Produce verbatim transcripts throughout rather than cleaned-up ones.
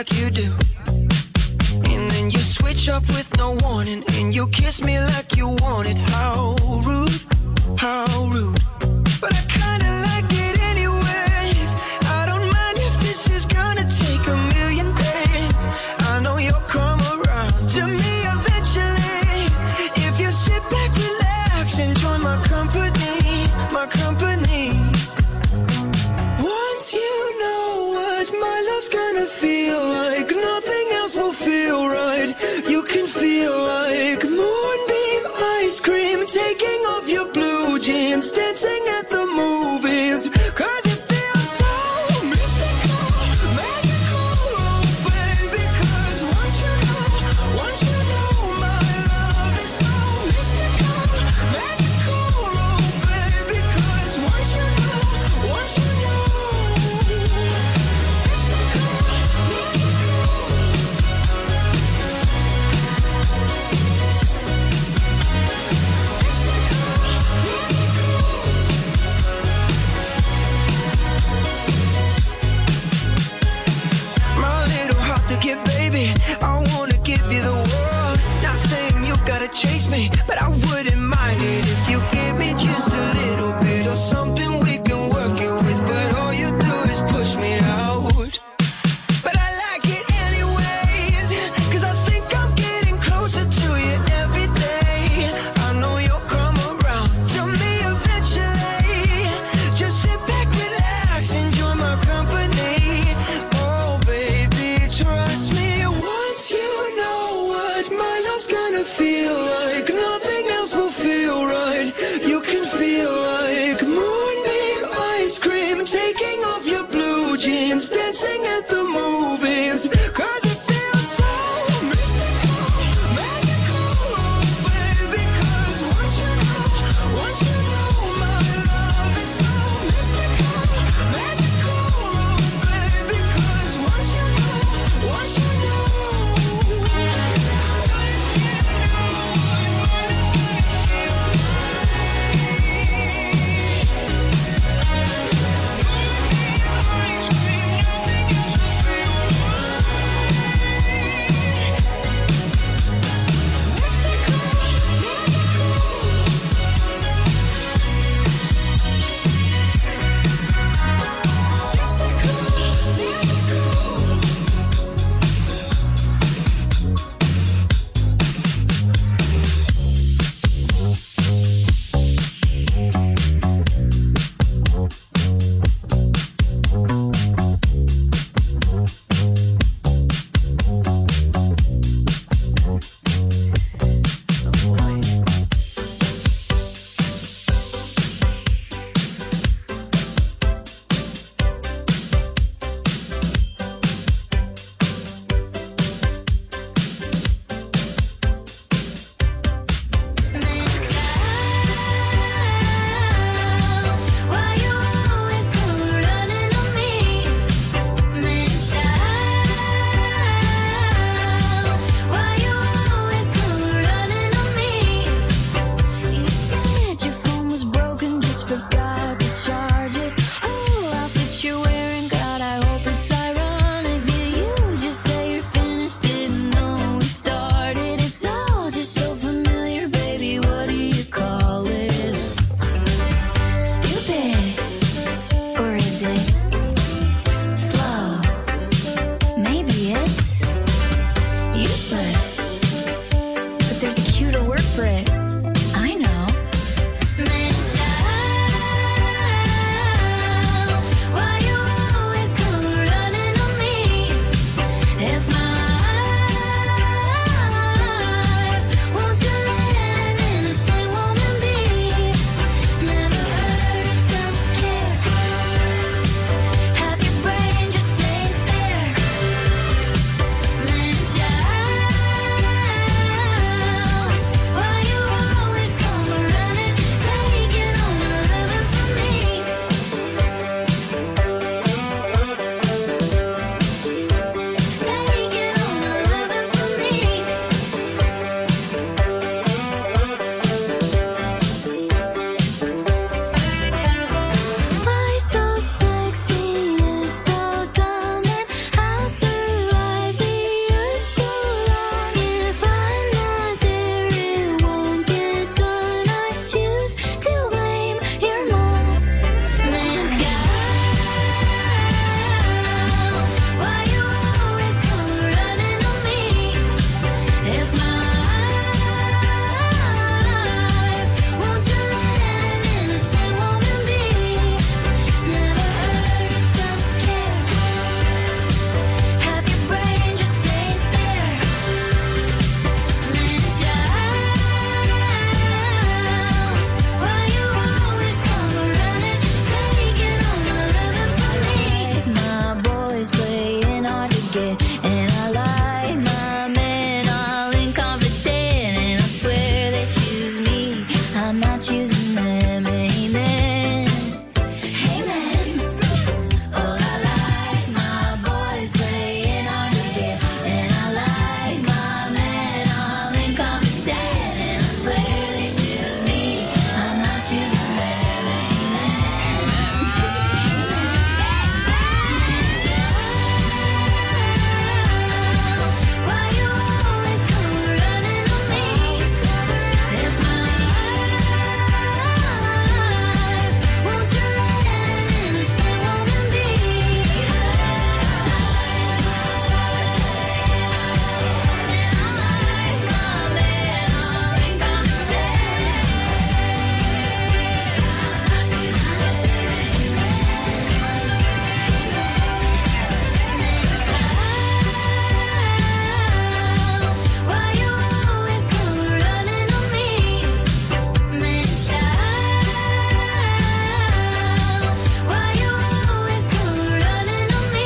like you do. And then you switch up with no warning, and you kiss me like you want it. How rude, how rude. But I kinda like it anyways. I don't mind if this is gonna take a million days. I know you'll come around to me eventually. If you sit back, relax, and join my company, my company. Once you know what my love's gonna feel like, nothing else will feel right. You can feel like moonbeam ice cream, taking off your blue jeans, dancing at the movies. Cause it feels so mystical, magical, oh baby. Cause once you know, once you know my love is so mystical, magical, oh baby. Cause once you know, once you know. not choosing them. Amen. Amen. Oh, I like my boys playing hard to get, and I like my men all incompetent. And I swear they choose me, I'm not choosing them. Why you always come running on me? If my life, won't you let an innocent woman be? And I like my men all incompetent. Why you always come running on me? Man, child, why you always come running on me?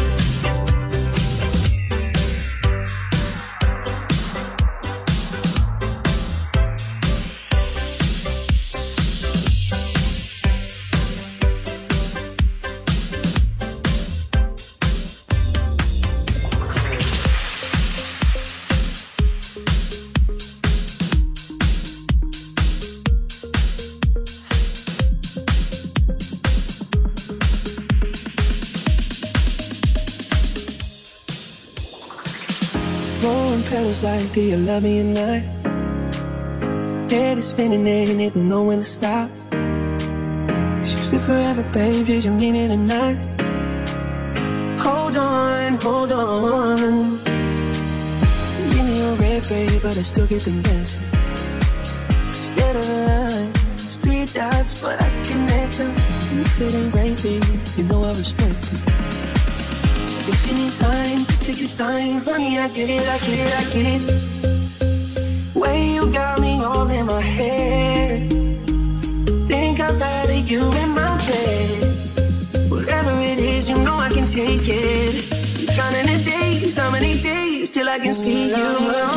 Throwing petals like, do you love me or not? Head is spinning and it don't know when to stop. Choose it forever, babe, did you mean it or not? Hold on, hold on. Give me your red, babe, but I still get them dancing. Instead of lines, three dots, but I can connect them. If it ain't right, baby, you know I respect it. If you need time, just take your time. Honey, I get it, I get it, I get it. Way you got me all in my head. Think I'd rather you in my bed. Whatever it is, you know I can take it. Counting the days, how many days till I can see you again?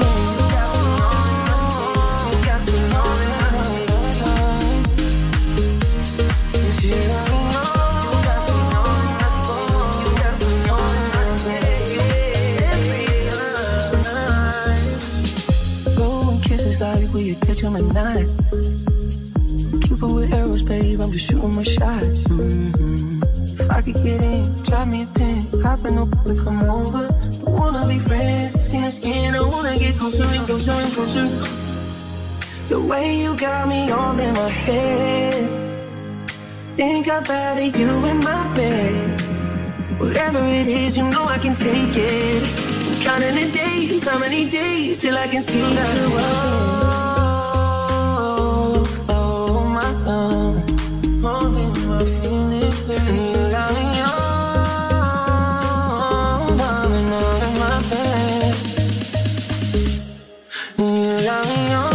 Like will you catch him at night? Cupid with arrows, babe, I'm just shooting my shot. Mm-hmm. If I could get in, drop me a pin, hop in the and come over. Don't wanna be friends, skin to skin. I wanna get closer and closer and closer. The way you got me all in my head. Think I'd rather you in my bed. Whatever it is, you know I can take it. Counting the days, how many days till I can see you again? Oh, oh my love, holding my feelings, baby, you got me on, darling, all in my bed. You got me on.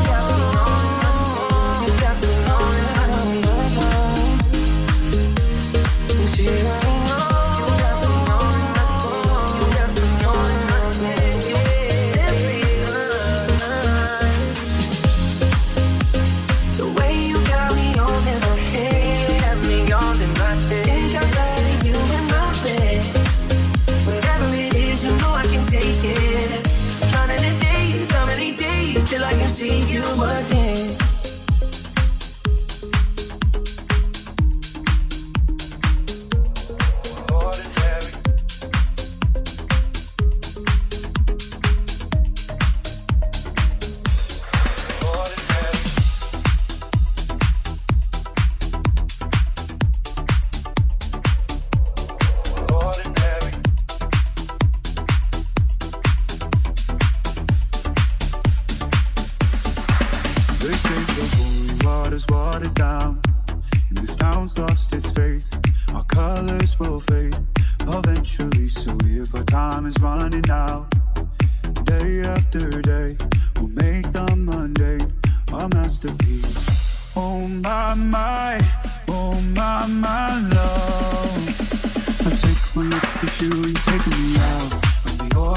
Till I can see you again.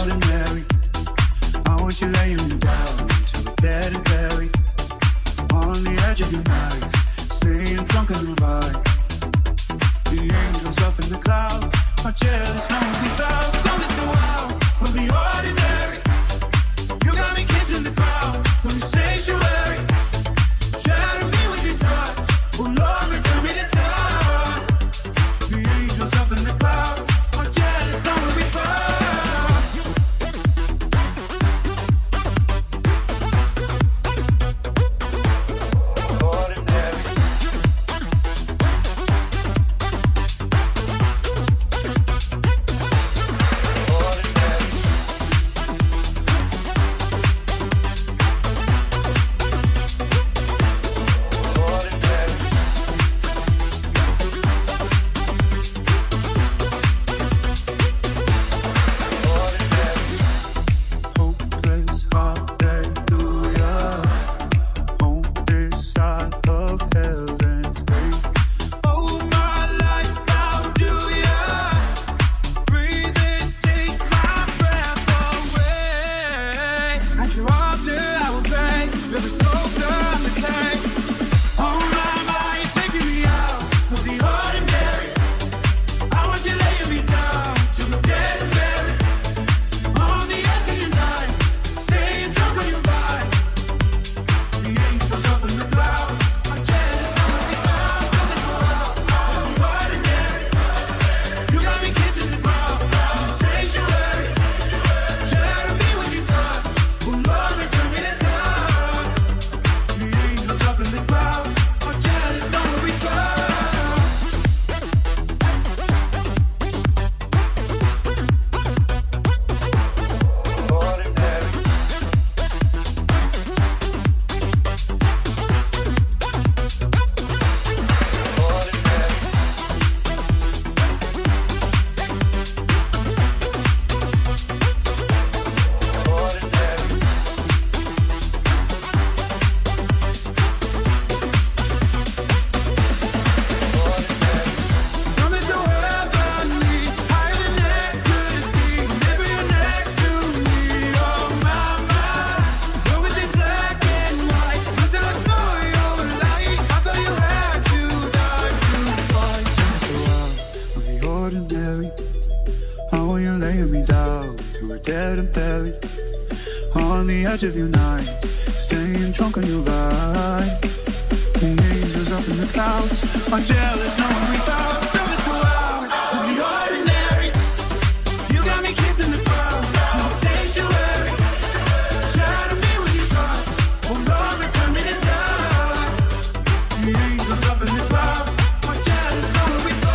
I want you laying me down to a bed and bury. On the edge of your night, staying drunk on your vibe. The angels up in the clouds are jealous, no one without. Don't listen so wild from the ordinary. You got me kissing the ground from the sanctuary. Shatter me with your touch, oh Lord, return me to God. The angels up in the clouds are jealous, no one without. Of your night, staying drunk on your vibe. The angels up in the clouds are jealous, no one without. Feel this so out of the ordinary. You got me kissing the ground in the sanctuary. Shatter me with your touch, oh Lord, return me to God. The angels up in the clouds are jealous, no one without.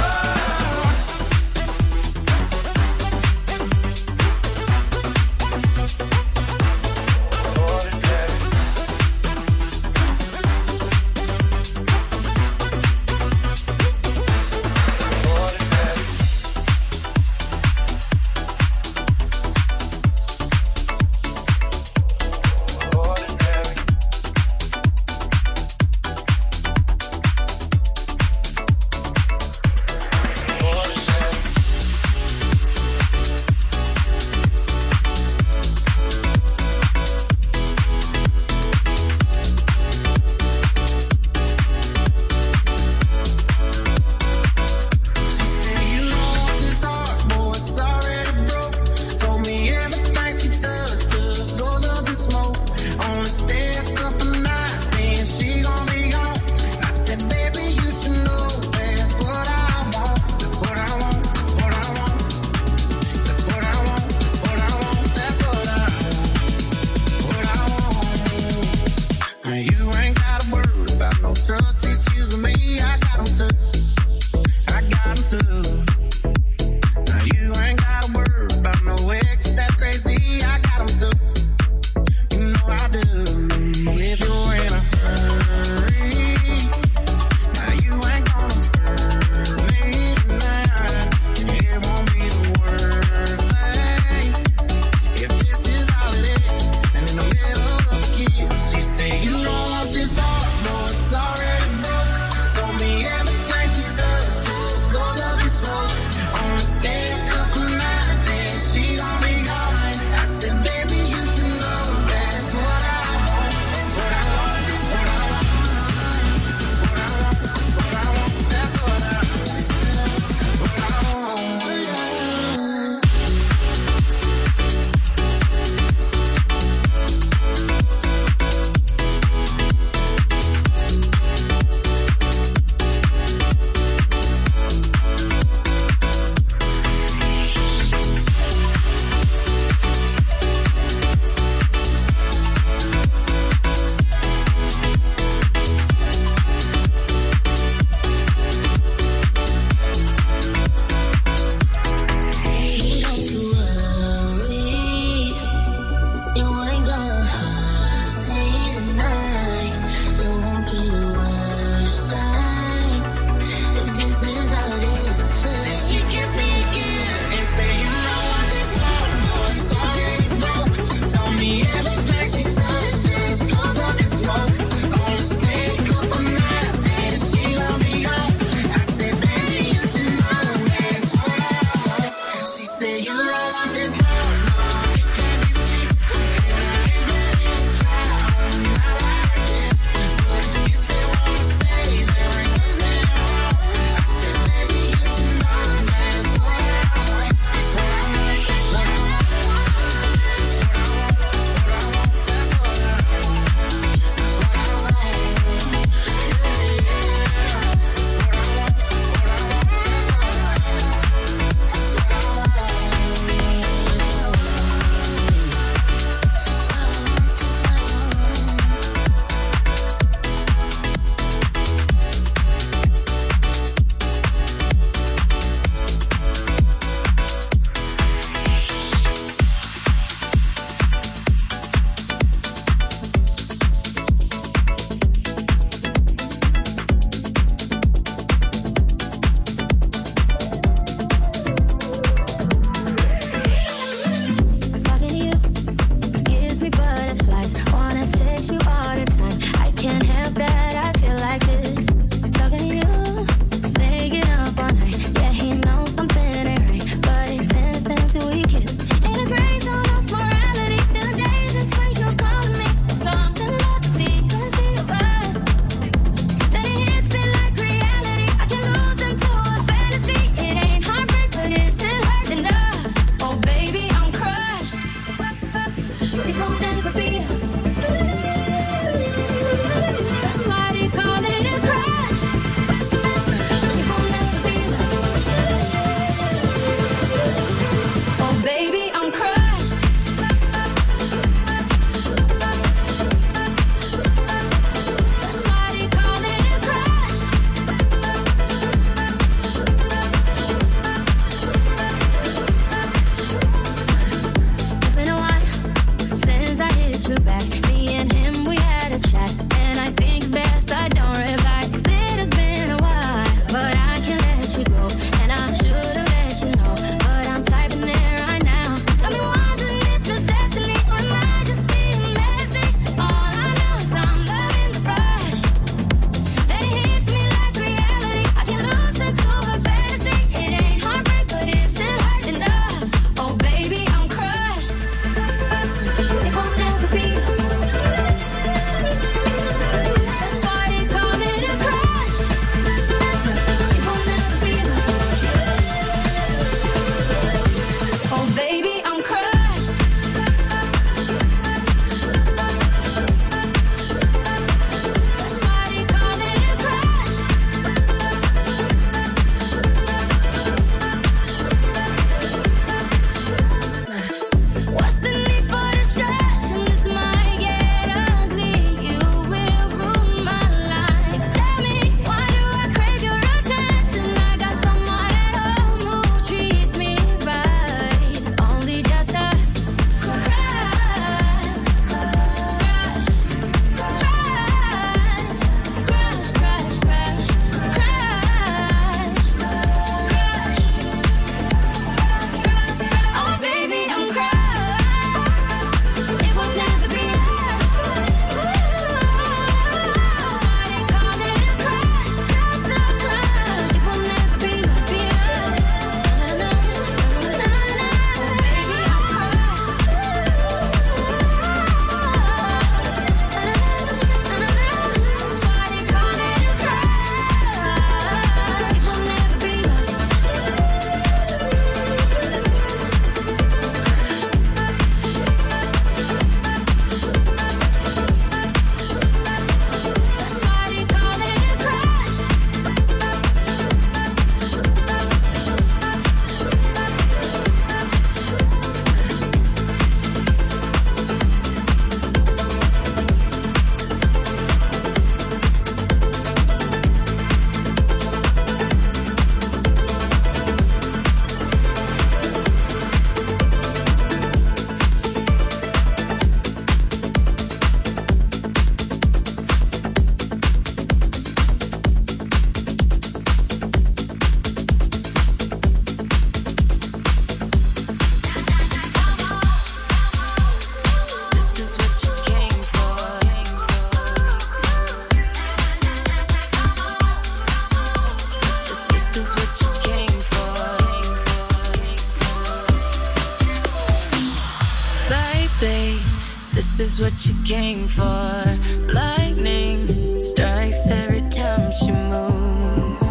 is what you came for. Lightning strikes every time she moves,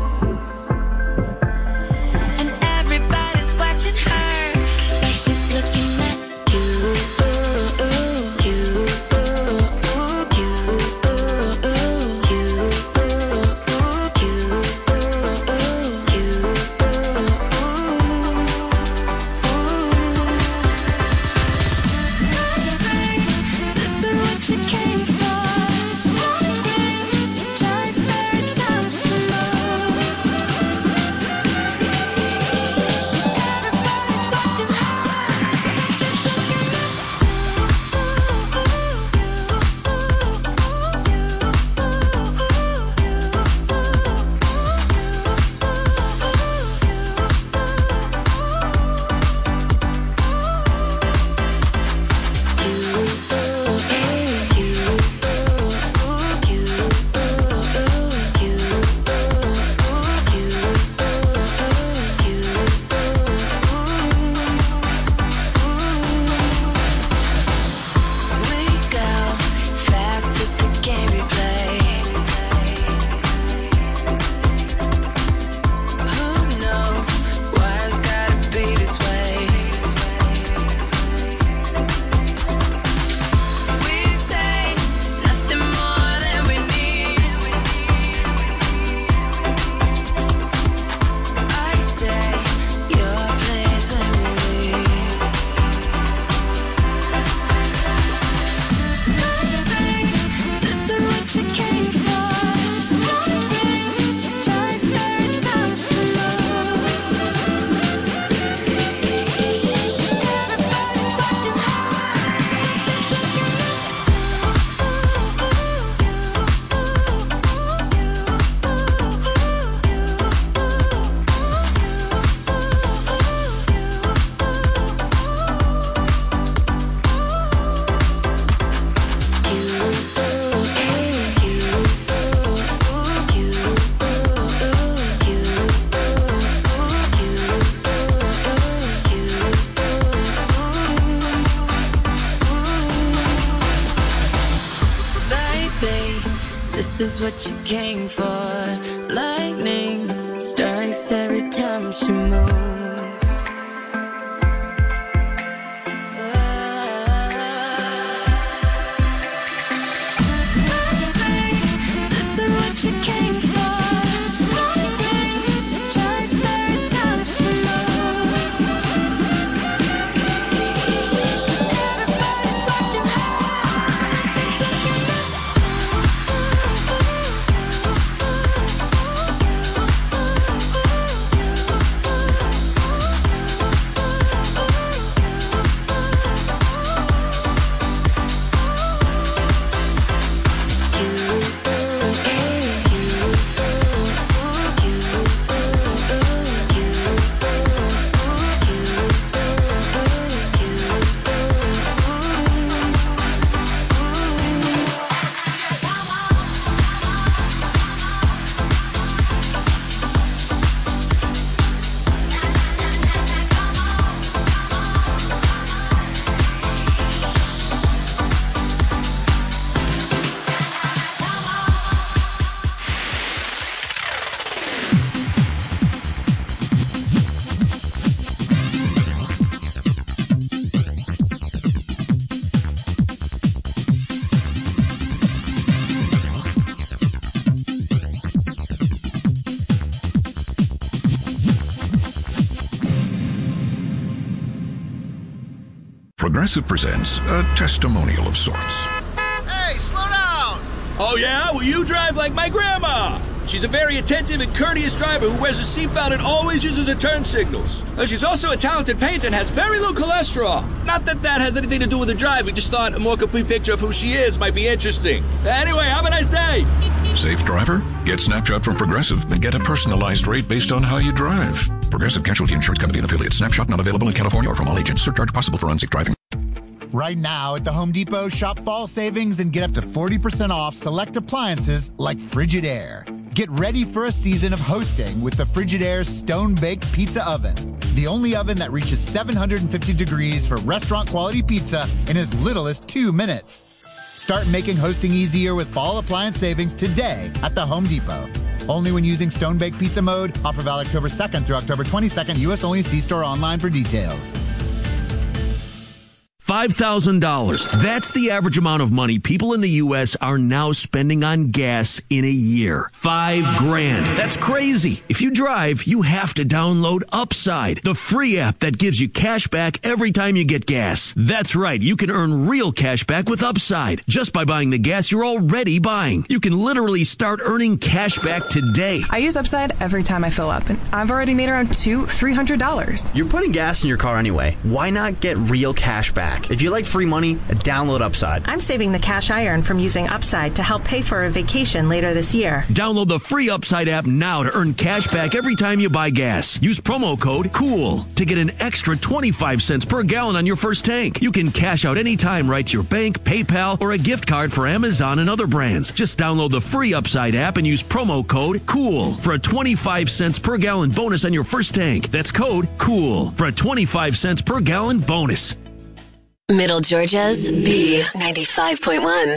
and everybody's watching her, like she's looking at you, you, this is what you came for. Lightning strikes every time she moves. This is what you came for. Lightning strikes every time she moves. Everybody's watching her. She's looking at Progressive presents a testimonial of sorts. Hey, slow down! Oh, yeah? Well, you drive like my grandma. She's a very attentive and courteous driver who wears a seatbelt and always uses her turn signals. Uh, She's also a talented painter and has very low cholesterol. Not that that has anything to do with her drive. We just thought a more complete picture of who she is might be interesting. Anyway, have a nice day. Safe driver? Get Snapshot from Progressive and get a personalized rate based on how you drive. Progressive Casualty Insurance Company and affiliates. Snapshot not available in California or from all agents. Surcharge possible for unsafe driving. Right now at the Home Depot, shop fall savings and get up to forty percent off select appliances like Frigidaire. Get ready for a season of hosting with the Frigidaire Stone Baked Pizza Oven. The only oven that reaches seven hundred fifty degrees for restaurant quality pizza in as little as two minutes. Start making hosting easier with fall appliance savings today at the Home Depot. Only when using Stone Baked Pizza mode. Offer valid October second through October twenty-second. U S only. See store online for details. five thousand dollars. That's the average amount of money people in the U S are now spending on gas in a year. Five grand. That's crazy. If you drive, you have to download Upside, the free app that gives you cash back every time you get gas. That's right. You can earn real cash back with Upside just by buying the gas you're already buying. You can literally start earning cash back today. I use Upside every time I fill up, and I've already made around two, three hundred dollars. You're putting gas in your car anyway. Why not get real cash back? If you like free money, download Upside. I'm saving the cash I earn from using Upside to help pay for a vacation later this year. Download the free Upside app now to earn cash back every time you buy gas. Use promo code COOL to get an extra twenty-five cents per gallon on your first tank. You can cash out anytime right to your bank, PayPal, or a gift card for Amazon and other brands. Just download the free Upside app and use promo code COOL for a twenty-five cents per gallon bonus on your first tank. That's code COOL for a twenty-five cents per gallon bonus. Middle Georgia's B ninety-five point one.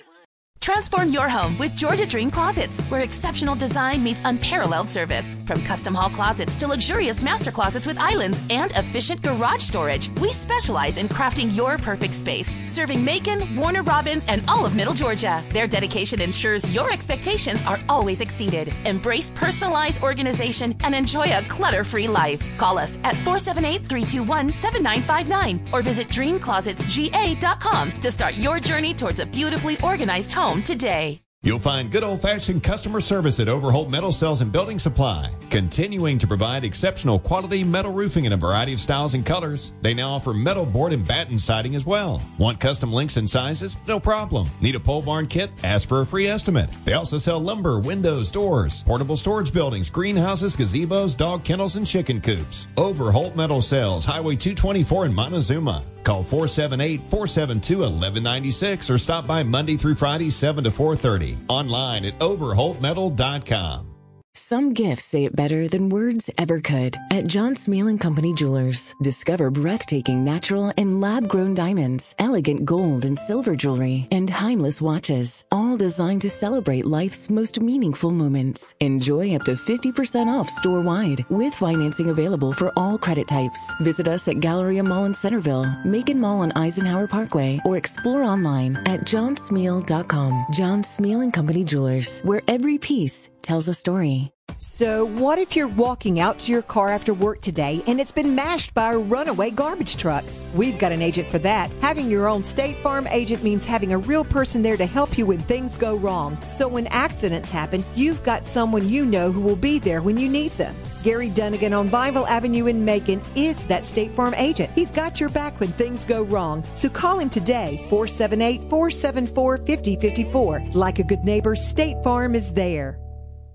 Transform your home with Georgia Dream Closets, where exceptional design meets unparalleled service. From custom hall closets to luxurious master closets with islands and efficient garage storage, we specialize in crafting your perfect space, serving Macon, Warner Robins, and all of Middle Georgia. Their dedication ensures your expectations are always exceeded. Embrace personalized organization and enjoy a clutter-free life. Call us at four seven eight, three two one, seven nine five nine or visit dream closets g a dot com to start your journey towards a beautifully organized home today. You'll find good old-fashioned customer service at Overholt Metal Sales and Building Supply, continuing to provide exceptional quality metal roofing in a variety of styles and colors. They now offer metal board and batten siding as well. Want custom lengths and sizes? No problem. Need a pole barn kit? Ask for a free estimate. They also sell lumber, windows, doors, portable storage buildings, greenhouses, gazebos, dog kennels, and chicken coops. Overholt Metal Sales, Highway two twenty-four in Montezuma. Call four seven eight, four seven two, one one nine six or stop by Monday through Friday, seven to four thirty. Online at overholt metal dot com. Some gifts say it better than words ever could. At John Smeal and Company Jewelers, discover breathtaking natural and lab-grown diamonds, elegant gold and silver jewelry, and timeless watches, all designed to celebrate life's most meaningful moments. Enjoy up to fifty percent off store-wide, with financing available for all credit types. Visit us at Galleria Mall in Centerville, Macon Mall on Eisenhower Parkway, or explore online at john smeal dot com. John Smeal and Company Jewelers, where every piece tells a story. So what if you're walking out to your car after work today and it's been mashed by a runaway garbage truck? We've got an agent for that. Having your own State Farm agent means having a real person there to help you when things go wrong. So when accidents happen, you've got someone you know who will be there when you need them. Gary Dunnigan on Vineville Avenue in Macon is that State Farm agent. He's got your back when things go wrong. So call him today, four seven eight, four seven four, five oh five four. Like a good neighbor, State Farm is there.